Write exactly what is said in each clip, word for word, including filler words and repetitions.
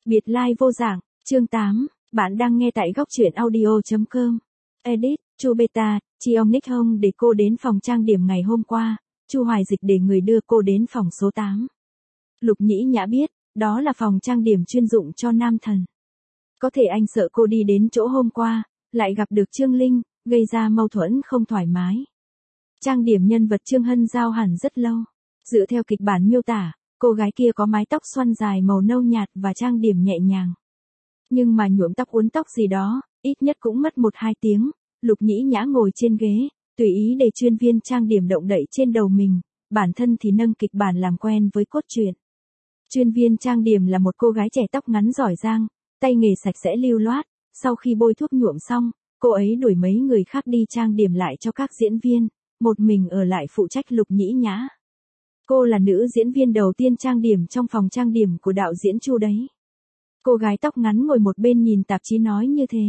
Biệt lai vô dạng, chương tám, bạn đang nghe tại góc truyện audio chấm com. Edit, Chu Beta, Chi ông Nick Hông để cô đến phòng trang điểm ngày hôm qua, Chu Hoài Dịch để người đưa cô đến phòng số tám. Lục Nhĩ Nhã biết, đó là phòng trang điểm chuyên dụng cho nam thần. Có thể anh sợ cô đi đến chỗ hôm qua, lại gặp được Trương Linh, gây ra mâu thuẫn không thoải mái. Trang điểm nhân vật Trương Hân Giao hẳn rất lâu. Dựa theo kịch bản miêu tả, cô gái kia có mái tóc xoăn dài màu nâu nhạt và trang điểm nhẹ nhàng. Nhưng mà nhuộm tóc uốn tóc gì đó, ít nhất cũng mất một hai tiếng. Lục Nhĩ Nhã ngồi trên ghế, tùy ý để chuyên viên trang điểm động đậy trên đầu mình, bản thân thì nâng kịch bản làm quen với cốt truyện. Chuyên viên trang điểm là một cô gái trẻ tóc ngắn giỏi giang, tay nghề sạch sẽ lưu loát, sau khi bôi thuốc nhuộm xong, cô ấy đuổi mấy người khác đi trang điểm lại cho các diễn viên, một mình ở lại phụ trách Lục Nhĩ Nhã. Cô là nữ diễn viên đầu tiên trang điểm trong phòng trang điểm của đạo diễn Chu đấy. Cô gái tóc ngắn ngồi một bên nhìn tạp chí nói như thế.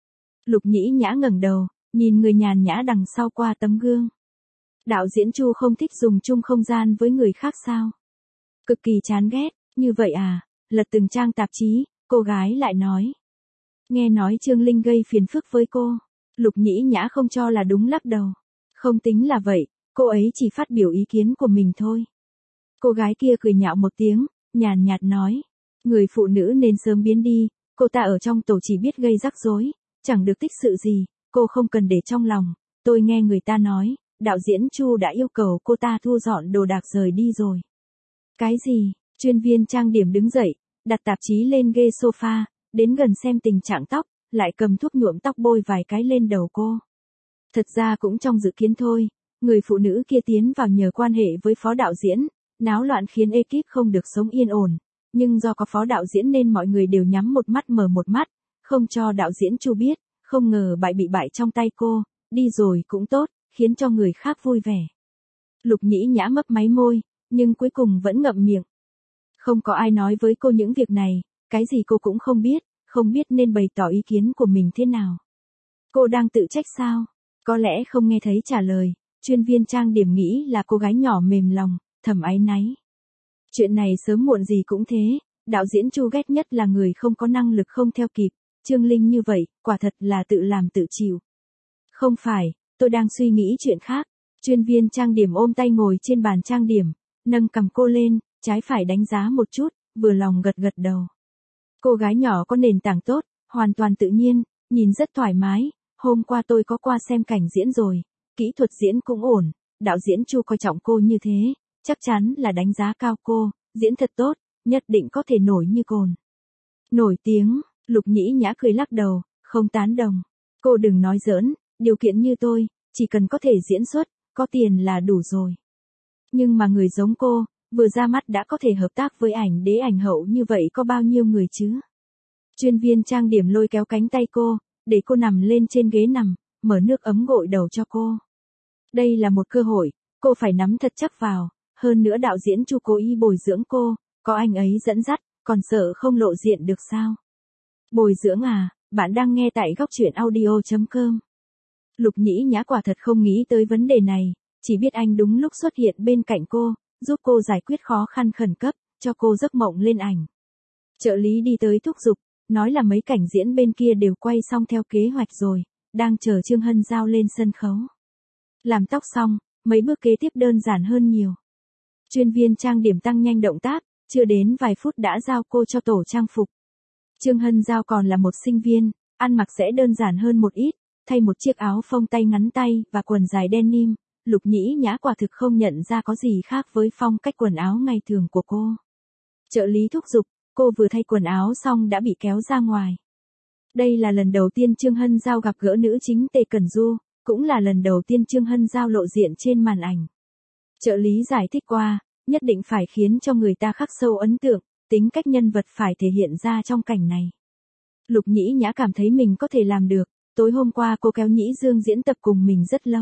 Lục Nhĩ Nhã ngẩng đầu, nhìn người nhàn nhã đằng sau qua tấm gương. Đạo diễn Chu không thích dùng chung không gian với người khác sao? Cực kỳ chán ghét, như vậy à? Lật từng trang tạp chí, cô gái lại nói. Nghe nói Trương Linh gây phiền phức với cô. Lục Nhĩ Nhã không cho là đúng lắc đầu. Không tính là vậy, cô ấy chỉ phát biểu ý kiến của mình thôi. Cô gái kia cười nhạo một tiếng, nhàn nhạt nói. Người phụ nữ nên sớm biến đi, cô ta ở trong tổ chỉ biết gây rắc rối, chẳng được tích sự gì, cô không cần để trong lòng. Tôi nghe người ta nói, đạo diễn Chu đã yêu cầu cô ta thu dọn đồ đạc rời đi rồi. Cái gì? Chuyên viên trang điểm đứng dậy, đặt tạp chí lên ghế sofa, đến gần xem tình trạng tóc, lại cầm thuốc nhuộm tóc bôi vài cái lên đầu cô. Thật ra cũng trong dự kiến thôi, người phụ nữ kia tiến vào nhờ quan hệ với phó đạo diễn, náo loạn khiến ekip không được sống yên ổn, nhưng do có phó đạo diễn nên mọi người đều nhắm một mắt mở một mắt, không cho đạo diễn Chu biết, không ngờ bại bị bại trong tay cô, đi rồi cũng tốt, khiến cho người khác vui vẻ. Lục Nhĩ Nhã mấp máy môi, nhưng cuối cùng vẫn ngậm miệng. Không có ai nói với cô những việc này, cái gì cô cũng không biết, không biết nên bày tỏ ý kiến của mình thế nào. Cô đang tự trách sao? Có lẽ không nghe thấy trả lời, chuyên viên trang điểm nghĩ là cô gái nhỏ mềm lòng, thầm áy náy. Chuyện này sớm muộn gì cũng thế, đạo diễn Chu ghét nhất là người không có năng lực không theo kịp, Trương Linh như vậy, quả thật là tự làm tự chịu. Không phải, tôi đang suy nghĩ chuyện khác. Chuyên viên trang điểm ôm tay ngồi trên bàn trang điểm, nâng cằm cô lên, trái phải đánh giá một chút, vừa lòng gật gật đầu. Cô gái nhỏ có nền tảng tốt, hoàn toàn tự nhiên, nhìn rất thoải mái. Hôm qua tôi có qua xem cảnh diễn rồi, kỹ thuật diễn cũng ổn, đạo diễn Chu coi trọng cô như thế, chắc chắn là đánh giá cao cô, diễn thật tốt, nhất định có thể nổi như cồn. Nổi tiếng, Lục Nhĩ Nhã cười lắc đầu, không tán đồng. Cô đừng nói giỡn, điều kiện như tôi, chỉ cần có thể diễn xuất, có tiền là đủ rồi. Nhưng mà người giống cô, vừa ra mắt đã có thể hợp tác với ảnh đế ảnh hậu như vậy có bao nhiêu người chứ? Chuyên viên trang điểm lôi kéo cánh tay cô, để cô nằm lên trên ghế nằm, mở nước ấm gội đầu cho cô. Đây là một cơ hội, cô phải nắm thật chắc vào, hơn nữa đạo diễn Chu cố ý bồi dưỡng cô, có anh ấy dẫn dắt, còn sợ không lộ diện được sao? Bồi dưỡng à, bạn đang nghe tại góc truyện audio chấm com. Lục Nhĩ Nhã quả thật không nghĩ tới vấn đề này, chỉ biết anh đúng lúc xuất hiện bên cạnh cô, giúp cô giải quyết khó khăn khẩn cấp, cho cô giấc mộng lên ảnh. Trợ lý đi tới thúc giục, nói là mấy cảnh diễn bên kia đều quay xong theo kế hoạch rồi, đang chờ Trương Hân Giao lên sân khấu. Làm tóc xong, mấy bước kế tiếp đơn giản hơn nhiều. Chuyên viên trang điểm tăng nhanh động tác, chưa đến vài phút đã giao cô cho tổ trang phục. Trương Hân Giao còn là một sinh viên, ăn mặc sẽ đơn giản hơn một ít, thay một chiếc áo phông tay ngắn tay và quần dài denim, Lục Nhĩ Nhã quả thực không nhận ra có gì khác với phong cách quần áo ngày thường của cô. Trợ lý thúc giục, cô vừa thay quần áo xong đã bị kéo ra ngoài. Đây là lần đầu tiên Trương Hân Giao gặp gỡ nữ chính Tề Cẩn Du, cũng là lần đầu tiên Trương Hân Giao lộ diện trên màn ảnh. Trợ lý giải thích qua, nhất định phải khiến cho người ta khắc sâu ấn tượng, tính cách nhân vật phải thể hiện ra trong cảnh này. Lục Nhĩ Nhã cảm thấy mình có thể làm được, tối hôm qua cô kéo Nhĩ Dương diễn tập cùng mình rất lâu.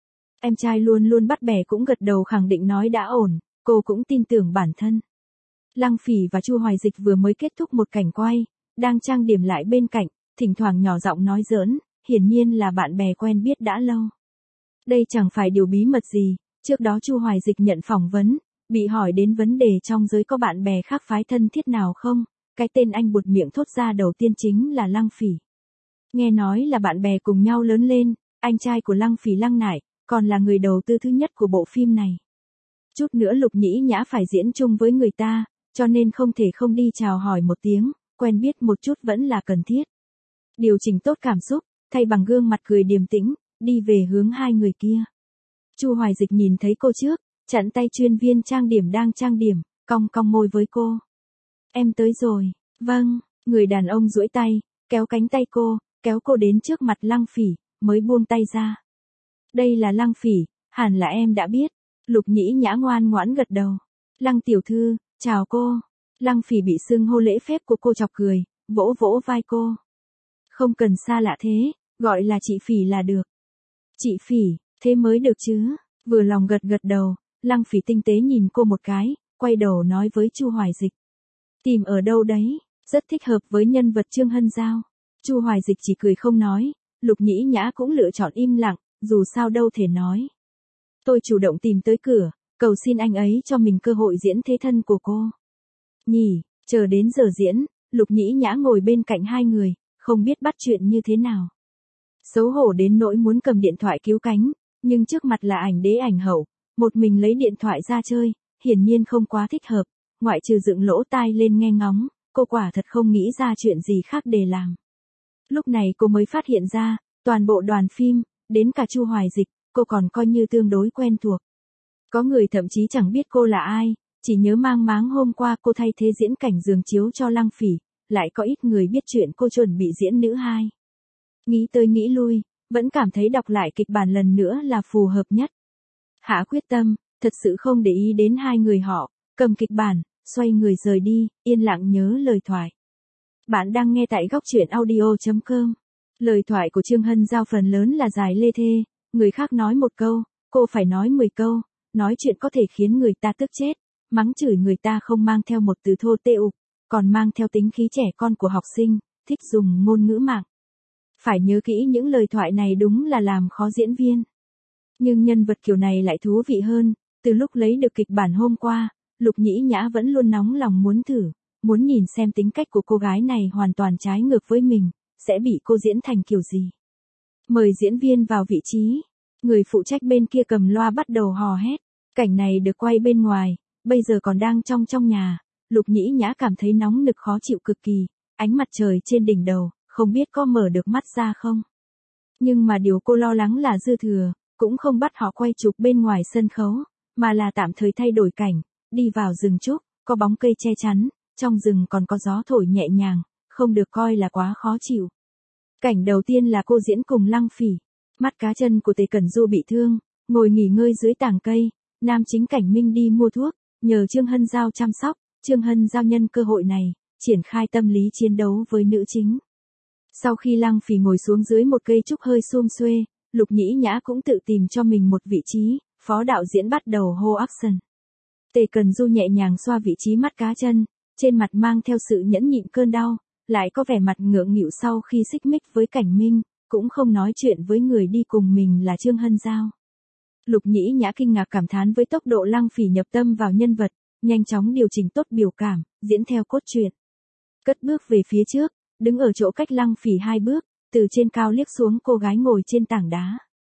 Em trai luôn luôn bắt bẻ cũng gật đầu khẳng định nói đã ổn, cô cũng tin tưởng bản thân. Lăng Phỉ và Chu Hoài Dịch vừa mới kết thúc một cảnh quay, đang trang điểm lại bên cạnh, thỉnh thoảng nhỏ giọng nói giỡn, hiển nhiên là bạn bè quen biết đã lâu. Đây chẳng phải điều bí mật gì, trước đó Chu Hoài Dịch nhận phỏng vấn, bị hỏi đến vấn đề trong giới có bạn bè khác phái thân thiết nào không, cái tên anh buột miệng thốt ra đầu tiên chính là Lăng Phỉ. Nghe nói là bạn bè cùng nhau lớn lên, anh trai của Lăng Phỉ Lăng Nải, còn là người đầu tư thứ nhất của bộ phim này. Chút nữa Lục Nhĩ Nhã phải diễn chung với người ta, cho nên không thể không đi chào hỏi một tiếng, quen biết một chút vẫn là cần thiết. Điều chỉnh tốt cảm xúc, thay bằng gương mặt cười điềm tĩnh, đi về hướng hai người kia. Chu Hoài Dịch nhìn thấy cô trước, chặn tay chuyên viên trang điểm đang trang điểm, cong cong môi với cô. Em tới rồi, vâng, người đàn ông duỗi tay, kéo cánh tay cô, kéo cô đến trước mặt Lăng Phỉ, mới buông tay ra. Đây là Lăng Phỉ, hẳn là em đã biết. Lục Nhĩ Nhã ngoan ngoãn gật đầu. Lăng tiểu thư, chào cô. Lăng Phỉ bị xưng hô lễ phép của cô chọc cười, vỗ vỗ vai cô. Không cần xa lạ thế, gọi là chị Phỉ là được. Chị Phỉ, thế mới được chứ. Vừa lòng gật gật đầu, Lăng Phỉ tinh tế nhìn cô một cái, quay đầu nói với Chu Hoài Dịch. Tìm ở đâu đấy, rất thích hợp với nhân vật Trương Hân Giao. Chu Hoài Dịch chỉ cười không nói, Lục Nhĩ Nhã cũng lựa chọn im lặng, dù sao đâu thể nói. Tôi chủ động tìm tới cửa, cầu xin anh ấy cho mình cơ hội diễn thế thân của cô. Nhỉ, chờ đến giờ diễn, Lục Nhĩ Nhã ngồi bên cạnh hai người, không biết bắt chuyện như thế nào. Xấu hổ đến nỗi muốn cầm điện thoại cứu cánh, nhưng trước mặt là ảnh đế ảnh hậu, một mình lấy điện thoại ra chơi, hiển nhiên không quá thích hợp, ngoại trừ dựng lỗ tai lên nghe ngóng, cô quả thật không nghĩ ra chuyện gì khác để làm. Lúc này cô mới phát hiện ra, toàn bộ đoàn phim, đến cả Chu Hoài Dịch, cô còn coi như tương đối quen thuộc. Có người thậm chí chẳng biết cô là ai, chỉ nhớ mang máng hôm qua cô thay thế diễn cảnh giường chiếu cho Lăng Phỉ, lại có ít người biết chuyện cô chuẩn bị diễn nữ hai. Nghĩ tới nghĩ lui, vẫn cảm thấy đọc lại kịch bản lần nữa là phù hợp nhất. Hạ quyết tâm, thật sự không để ý đến hai người họ, cầm kịch bản, xoay người rời đi, yên lặng nhớ lời thoại. Bạn đang nghe tại góc truyện audio chấm com. Lời thoại của Trương Hân Giao phần lớn là dài lê thê, người khác nói một câu, cô phải nói mười câu, nói chuyện có thể khiến người ta tức chết, mắng chửi người ta không mang theo một từ thô tê ục, còn mang theo tính khí trẻ con của học sinh, thích dùng ngôn ngữ mạng. Phải nhớ kỹ những lời thoại này đúng là làm khó diễn viên. Nhưng nhân vật kiểu này lại thú vị hơn, từ lúc lấy được kịch bản hôm qua, Lục Nhĩ Nhã vẫn luôn nóng lòng muốn thử, muốn nhìn xem tính cách của cô gái này hoàn toàn trái ngược với mình, sẽ bị cô diễn thành kiểu gì. Mời diễn viên vào vị trí, người phụ trách bên kia cầm loa bắt đầu hò hét, cảnh này được quay bên ngoài, bây giờ còn đang trong trong nhà, Lục Nhĩ Nhã cảm thấy nóng nực khó chịu cực kỳ, ánh mặt trời trên đỉnh đầu, không biết có mở được mắt ra không. Nhưng mà điều cô lo lắng là dư thừa, cũng không bắt họ quay chụp bên ngoài sân khấu, mà là tạm thời thay đổi cảnh, đi vào rừng trúc, có bóng cây che chắn, trong rừng còn có gió thổi nhẹ nhàng, không được coi là quá khó chịu. Cảnh đầu tiên là cô diễn cùng Lăng Phỉ, mắt cá chân của Tề Cẩn Du bị thương, ngồi nghỉ ngơi dưới tàng cây, nam chính Cảnh Minh đi mua thuốc, nhờ Trương Hân Giao chăm sóc, Trương Hân Giao nhân cơ hội này, triển khai tâm lý chiến đấu với nữ chính. Sau khi Lăng Phỉ ngồi xuống dưới một cây trúc hơi sum xuê, Lục Nhĩ Nhã cũng tự tìm cho mình một vị trí, phó đạo diễn bắt đầu hô action. Tề Cẩn Du nhẹ nhàng xoa vị trí mắt cá chân, trên mặt mang theo sự nhẫn nhịn cơn đau, lại có vẻ mặt ngượng nghịu sau khi xích mích với Cảnh Minh, cũng không nói chuyện với người đi cùng mình là Trương Hân Giao. Lục Nhĩ Nhã kinh ngạc cảm thán với tốc độ Lăng Phỉ nhập tâm vào nhân vật, nhanh chóng điều chỉnh tốt biểu cảm, diễn theo cốt truyện. Cất bước về phía trước, đứng ở chỗ cách Lăng Phỉ hai bước, từ trên cao liếc xuống cô gái ngồi trên tảng đá.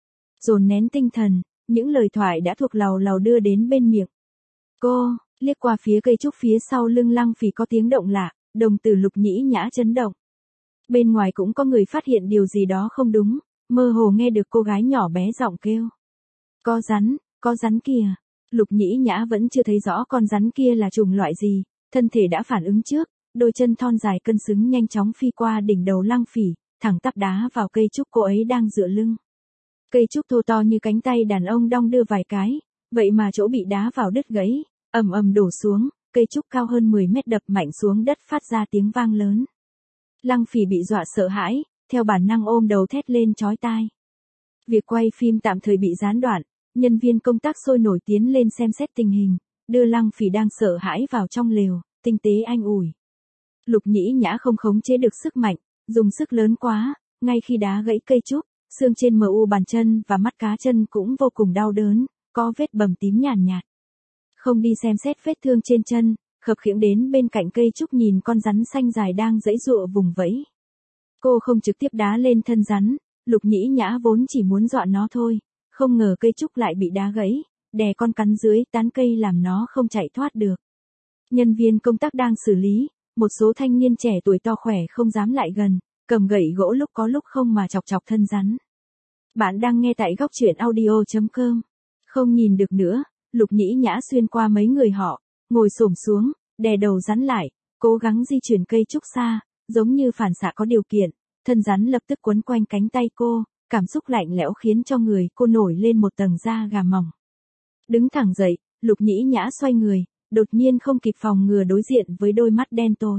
Dồn nén tinh thần, những lời thoại đã thuộc lầu lầu đưa đến bên miệng. Cô, liếc qua phía cây trúc phía sau lưng Lăng Phỉ có tiếng động lạ, đồng tử Lục Nhĩ Nhã chấn động. Bên ngoài cũng có người phát hiện điều gì đó không đúng, mơ hồ nghe được cô gái nhỏ bé giọng kêu. Có rắn, có rắn kìa. Lục Nhĩ Nhã vẫn chưa thấy rõ con rắn kia là chủng loại gì, thân thể đã phản ứng trước, đôi chân thon dài cân xứng nhanh chóng phi qua đỉnh đầu Lăng Phỉ, thẳng tắp đá vào cây trúc cô ấy đang dựa lưng. Cây trúc thô to như cánh tay đàn ông đong đưa vài cái, vậy mà chỗ bị đá vào đứt gãy, ầm ầm đổ xuống, cây trúc cao hơn mười mét đập mạnh xuống đất phát ra tiếng vang lớn. Lăng Phỉ bị dọa sợ hãi, theo bản năng ôm đầu thét lên chói tai. Việc quay phim tạm thời bị gián đoạn, nhân viên công tác sôi nổi tiến lên xem xét tình hình, đưa Lăng Phỉ đang sợ hãi vào trong lều, tinh tế an ủi. Lục Nhĩ Nhã không khống chế được sức mạnh, dùng sức lớn quá, ngay khi đá gãy cây trúc, xương trên mờ u bàn chân và mắt cá chân cũng vô cùng đau đớn, có vết bầm tím nhàn nhạt, nhạt. Không đi xem xét vết thương trên chân, khập khiễng đến bên cạnh cây trúc nhìn con rắn xanh dài đang giãy giụa vùng vẫy. Cô không trực tiếp đá lên thân rắn, Lục Nhĩ Nhã vốn chỉ muốn dọa nó thôi, không ngờ cây trúc lại bị đá gãy, đè con cắn dưới tán cây làm nó không chạy thoát được. Nhân viên công tác đang xử lý, một số thanh niên trẻ tuổi to khỏe không dám lại gần, cầm gậy gỗ lúc có lúc không mà chọc chọc thân rắn. Bạn đang nghe tại góc truyện audio chấm com. Không nhìn được nữa, Lục Nhĩ Nhã xuyên qua mấy người họ, ngồi xổm xuống, đè đầu rắn lại, cố gắng di chuyển cây trúc xa, giống như phản xạ có điều kiện, thân rắn lập tức quấn quanh cánh tay cô, cảm xúc lạnh lẽo khiến cho người cô nổi lên một tầng da gà mỏng. Đứng thẳng dậy, Lục Nhĩ Nhã xoay người, đột nhiên không kịp phòng ngừa đối diện với đôi mắt đen tối.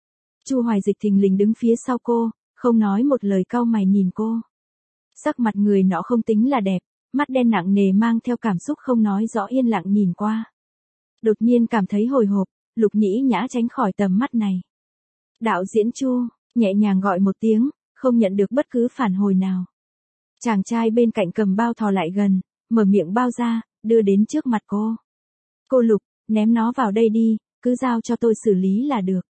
Chu Hoài Dịch thình lình đứng phía sau cô, không nói một lời cau mày nhìn cô. Sắc mặt người nọ không tính là đẹp, mắt đen nặng nề mang theo cảm xúc không nói rõ yên lặng nhìn qua. Đột nhiên cảm thấy hồi hộp, Lục Nhĩ Nhã tránh khỏi tầm mắt này. Đạo diễn Chu, nhẹ nhàng gọi một tiếng, không nhận được bất cứ phản hồi nào. Chàng trai bên cạnh cầm bao thò lại gần, mở miệng bao ra, đưa đến trước mặt cô. Cô Lục, ném nó vào đây đi, cứ giao cho tôi xử lý là được.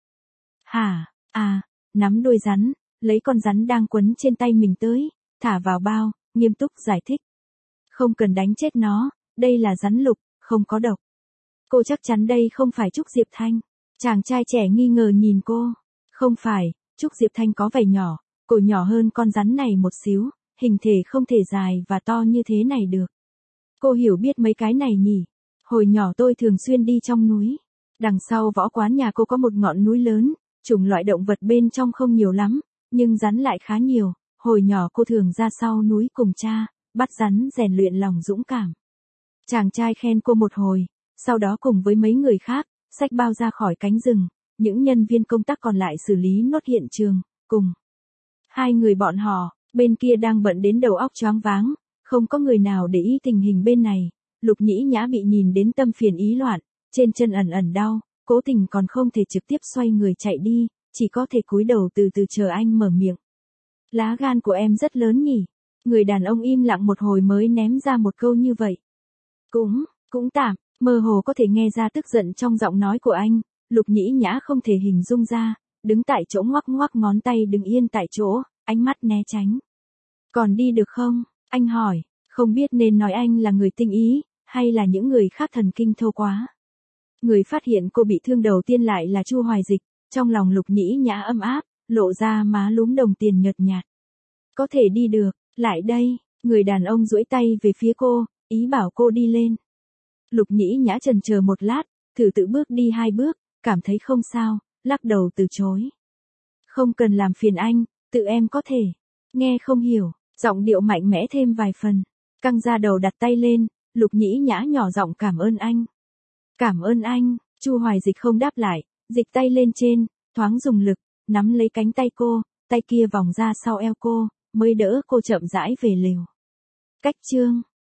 Hả, à, nắm đuôi rắn, lấy con rắn đang quấn trên tay mình tới, thả vào bao, nghiêm túc giải thích. Không cần đánh chết nó, đây là rắn lục, không có độc. Cô chắc chắn đây không phải Trúc Diệp Thanh. Chàng trai trẻ nghi ngờ nhìn cô. Không phải, Trúc Diệp Thanh có vẻ nhỏ, cổ nhỏ hơn con rắn này một xíu, hình thể không thể dài và to như thế này được. Cô hiểu biết mấy cái này nhỉ? Hồi nhỏ tôi thường xuyên đi trong núi. Đằng sau võ quán nhà cô có một ngọn núi lớn, chủng loại động vật bên trong không nhiều lắm, nhưng rắn lại khá nhiều. Hồi nhỏ cô thường ra sau núi cùng cha, bắt rắn rèn luyện lòng dũng cảm. Chàng trai khen cô một hồi, sau đó cùng với mấy người khác, xách bao ra khỏi cánh rừng, những nhân viên công tác còn lại xử lý nốt hiện trường, cùng. Hai người bọn họ, bên kia đang bận đến đầu óc choáng váng, không có người nào để ý tình hình bên này. Lục Nhĩ Nhã bị nhìn đến tâm phiền ý loạn, trên chân ẩn ẩn đau, cố tình còn không thể trực tiếp xoay người chạy đi, chỉ có thể cúi đầu từ từ chờ anh mở miệng. Lá gan của em rất lớn nhỉ? Người đàn ông im lặng một hồi mới ném ra một câu như vậy. Cũng, cũng tạm, mơ hồ có thể nghe ra tức giận trong giọng nói của anh. Lục Nhĩ Nhã không thể hình dung ra, đứng tại chỗ ngoắc ngoắc ngón tay đứng yên tại chỗ, ánh mắt né tránh. Còn đi được không? Anh hỏi, không biết nên nói anh là người tinh ý, hay là những người khác thần kinh thô quá. Người phát hiện cô bị thương đầu tiên lại là Chu Hoài Dịch, trong lòng Lục Nhĩ Nhã ấm áp, lộ ra má lúm đồng tiền nhợt nhạt. Có thể đi được, lại đây, người đàn ông duỗi tay về phía cô, ý bảo cô đi lên. Lục Nhĩ Nhã chần chờ một lát, thử tự bước đi hai bước, cảm thấy không sao, lắc đầu từ chối. Không cần làm phiền anh, tự em có thể. Nghe không hiểu, giọng điệu mạnh mẽ thêm vài phần. Căng ra đầu đặt tay lên, Lục Nhĩ Nhã nhỏ giọng cảm ơn anh. Cảm ơn anh, Chu Hoài Dịch không đáp lại, dịch tay lên trên, thoáng dùng lực, nắm lấy cánh tay cô, tay kia vòng ra sau eo cô, mới đỡ cô chậm rãi về lều. Cách chương